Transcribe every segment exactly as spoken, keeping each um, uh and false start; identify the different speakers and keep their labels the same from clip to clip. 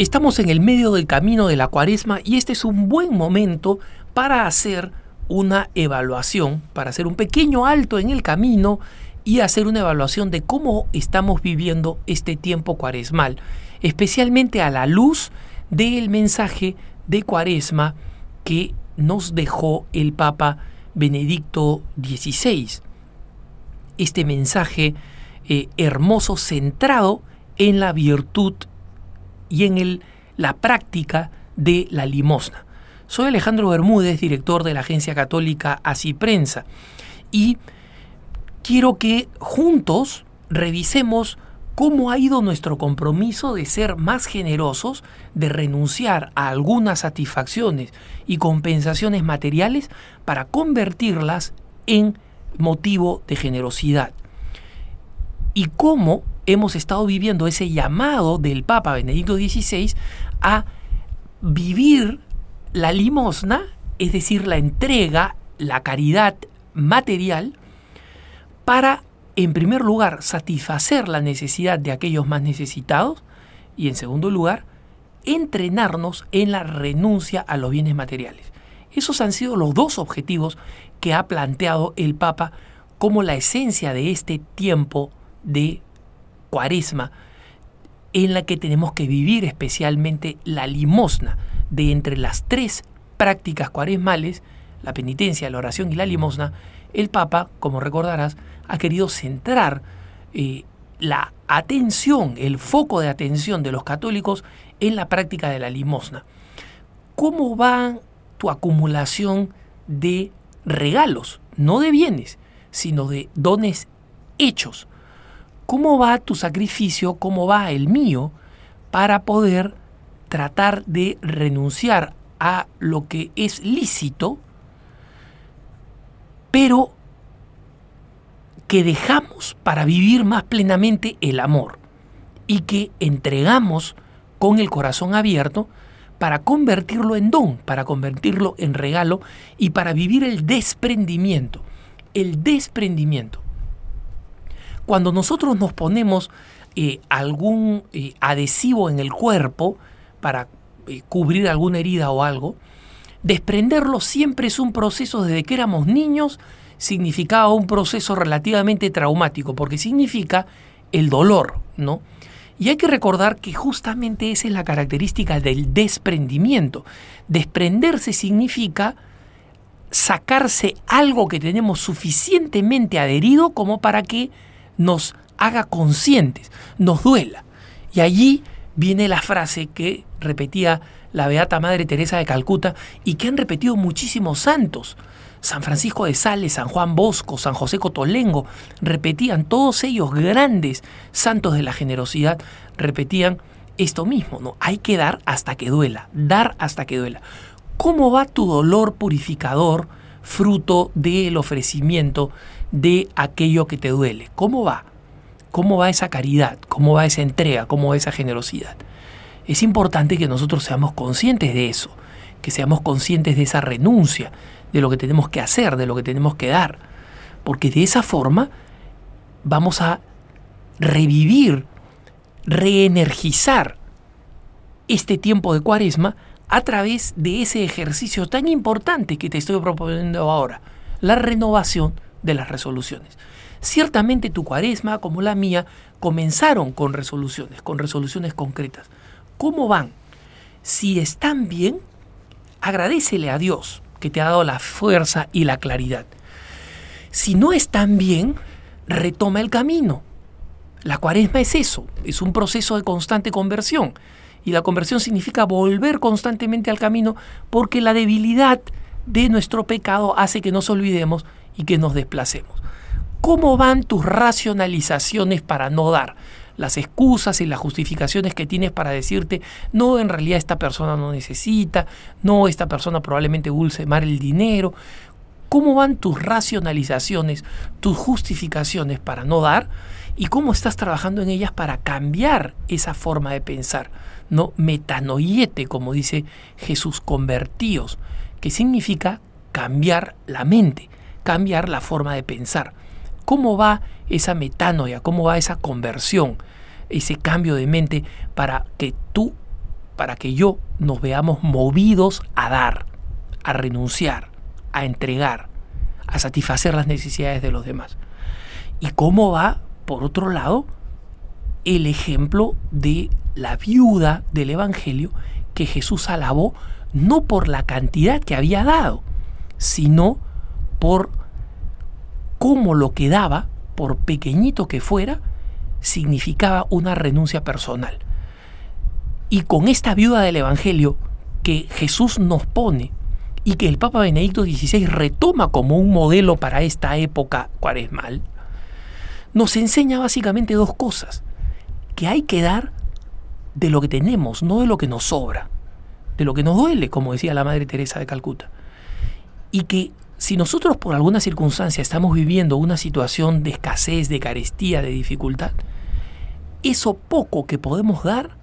Speaker 1: Estamos en el medio del camino de la Cuaresma y este es un buen momento para hacer una evaluación, para hacer un pequeño alto en el camino y hacer una evaluación de cómo estamos viviendo este tiempo cuaresmal, especialmente a la luz del mensaje de Cuaresma que nos dejó el Papa Benedicto dieciséis. Este mensaje eh, hermoso, centrado en la virtud y en el, la práctica de la limosna. Soy Alejandro Bermúdez, director de la agencia católica Así Prensa, y quiero que juntos revisemos cómo ha ido nuestro compromiso de ser más generosos, de renunciar a algunas satisfacciones y compensaciones materiales para convertirlas en motivo de generosidad. Y cómo hemos estado viviendo ese llamado del Papa Benedicto dieciséis a vivir la limosna, es decir, la entrega, la caridad material, para, en primer lugar, satisfacer la necesidad de aquellos más necesitados y, en segundo lugar, entrenarnos en la renuncia a los bienes materiales. Esos han sido los dos objetivos que ha planteado el Papa como la esencia de este tiempo de Cuaresma, en la que tenemos que vivir especialmente la limosna. De entre las tres prácticas cuaresmales, la penitencia, la oración y la limosna, el Papa, como recordarás, ha querido centrar eh, la atención, el foco de atención de los católicos en la práctica de la limosna. ¿Cómo va tu acumulación de regalos? No de bienes, sino de dones hechos. ¿Cómo va tu sacrificio? ¿Cómo va el mío? Para poder tratar de renunciar a lo que es lícito, pero que dejamos para vivir más plenamente el amor y que entregamos con el corazón abierto para convertirlo en don, para convertirlo en regalo y para vivir el desprendimiento. El desprendimiento. Cuando nosotros nos ponemos eh, algún eh, adhesivo en el cuerpo para eh, cubrir alguna herida o algo, desprenderlo siempre es un proceso. Desde que éramos niños significaba un proceso relativamente traumático, porque significa el dolor, ¿no? Y hay que recordar que justamente esa es la característica del desprendimiento. Desprenderse significa sacarse algo que tenemos suficientemente adherido como para que nos haga conscientes, nos duela. Y allí viene la frase que repetía la Beata Madre Teresa de Calcuta y que han repetido muchísimos santos. San Francisco de Sales, San Juan Bosco, San José Cotolengo, repetían, todos ellos grandes santos de la generosidad, repetían esto mismo, ¿no? Hay que dar hasta que duela, dar hasta que duela. ¿Cómo va tu dolor purificador, fruto del ofrecimiento de aquello que te duele? ¿Cómo va? ¿Cómo va esa caridad? ¿Cómo va esa entrega? ¿Cómo va esa generosidad? Es importante que nosotros seamos conscientes de eso, que seamos conscientes de esa renuncia, de lo que tenemos que hacer, de lo que tenemos que dar, porque de esa forma vamos a revivir, reenergizar este tiempo de Cuaresma a través de ese ejercicio tan importante que te estoy proponiendo ahora, la renovación de las resoluciones. Ciertamente tu Cuaresma, como la mía, comenzaron con resoluciones, con resoluciones concretas. ¿Cómo van? Si están bien, agradécele a Dios que te ha dado la fuerza y la claridad. Si no están bien, retoma el camino. La Cuaresma es eso, es un proceso de constante conversión. Y la conversión significa volver constantemente al camino, porque la debilidad de nuestro pecado hace que nos olvidemos y que nos desplacemos. ¿Cómo van tus racionalizaciones para no dar? Las excusas y las justificaciones que tienes para decirte, no, en realidad esta persona no necesita, no, esta persona probablemente use mal el dinero. ¿Cómo van tus racionalizaciones, tus justificaciones para no dar? ¿Y cómo estás trabajando en ellas para cambiar esa forma de pensar? No, metanoiete, como dice Jesús, convertíos, que significa cambiar la mente, cambiar la forma de pensar. ¿Cómo va esa metanoia? ¿Cómo va esa conversión? Ese cambio de mente para que tú para que yo nos veamos movidos a dar, a renunciar, a entregar, a satisfacer las necesidades de los demás. ¿Y cómo va, por otro lado, el ejemplo de la viuda del Evangelio que Jesús alabó no por la cantidad que había dado, sino por cómo lo que daba, por pequeñito que fuera, significaba una renuncia personal? Y con esta viuda del Evangelio que Jesús nos pone y que el Papa Benedicto dieciséis retoma como un modelo para esta época cuaresmal, nos enseña básicamente dos cosas: que hay que dar de lo que tenemos, no de lo que nos sobra, de lo que nos duele, como decía la Madre Teresa de Calcuta. Y que si nosotros por alguna circunstancia estamos viviendo una situación de escasez, de carestía, de dificultad, eso poco que podemos dar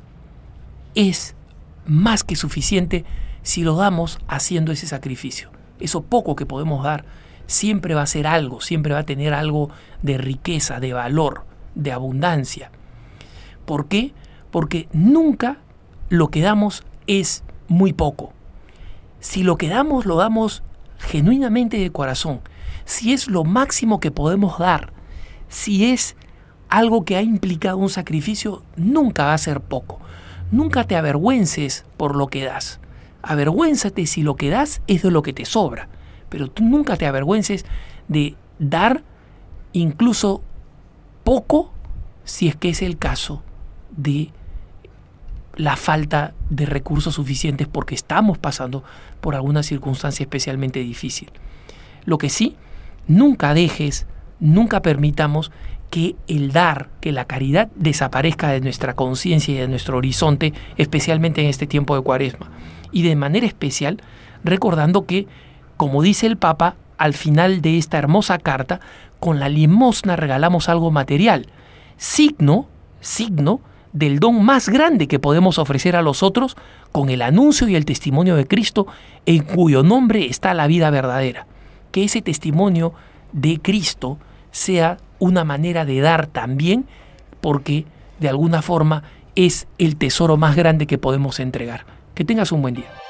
Speaker 1: es más que suficiente si lo damos haciendo ese sacrificio. Eso poco que podemos dar siempre va a ser algo, siempre va a tener algo de riqueza, de valor, de abundancia. ¿Por qué? Porque nunca lo que damos es muy poco. Si lo que damos lo damos genuinamente de corazón, si es lo máximo que podemos dar, si es algo que ha implicado un sacrificio, nunca va a ser poco. Nunca te avergüences por lo que das. Avergüénzate si lo que das es de lo que te sobra, pero tú nunca te avergüences de dar incluso poco si es que es el caso de la falta de recursos suficientes porque estamos pasando por alguna circunstancia especialmente difícil. Lo que sí, nunca dejes, nunca permitamos que el dar, que la caridad desaparezca de nuestra conciencia y de nuestro horizonte, especialmente en este tiempo de Cuaresma. Y de manera especial, recordando que, como dice el Papa, al final de esta hermosa carta, con la limosna regalamos algo material, signo, signo del don más grande que podemos ofrecer a los otros con el anuncio y el testimonio de Cristo, en cuyo nombre está la vida verdadera. Que ese testimonio de Cristo sea una manera de dar también, porque de alguna forma es el tesoro más grande que podemos entregar. Que tengas un buen día.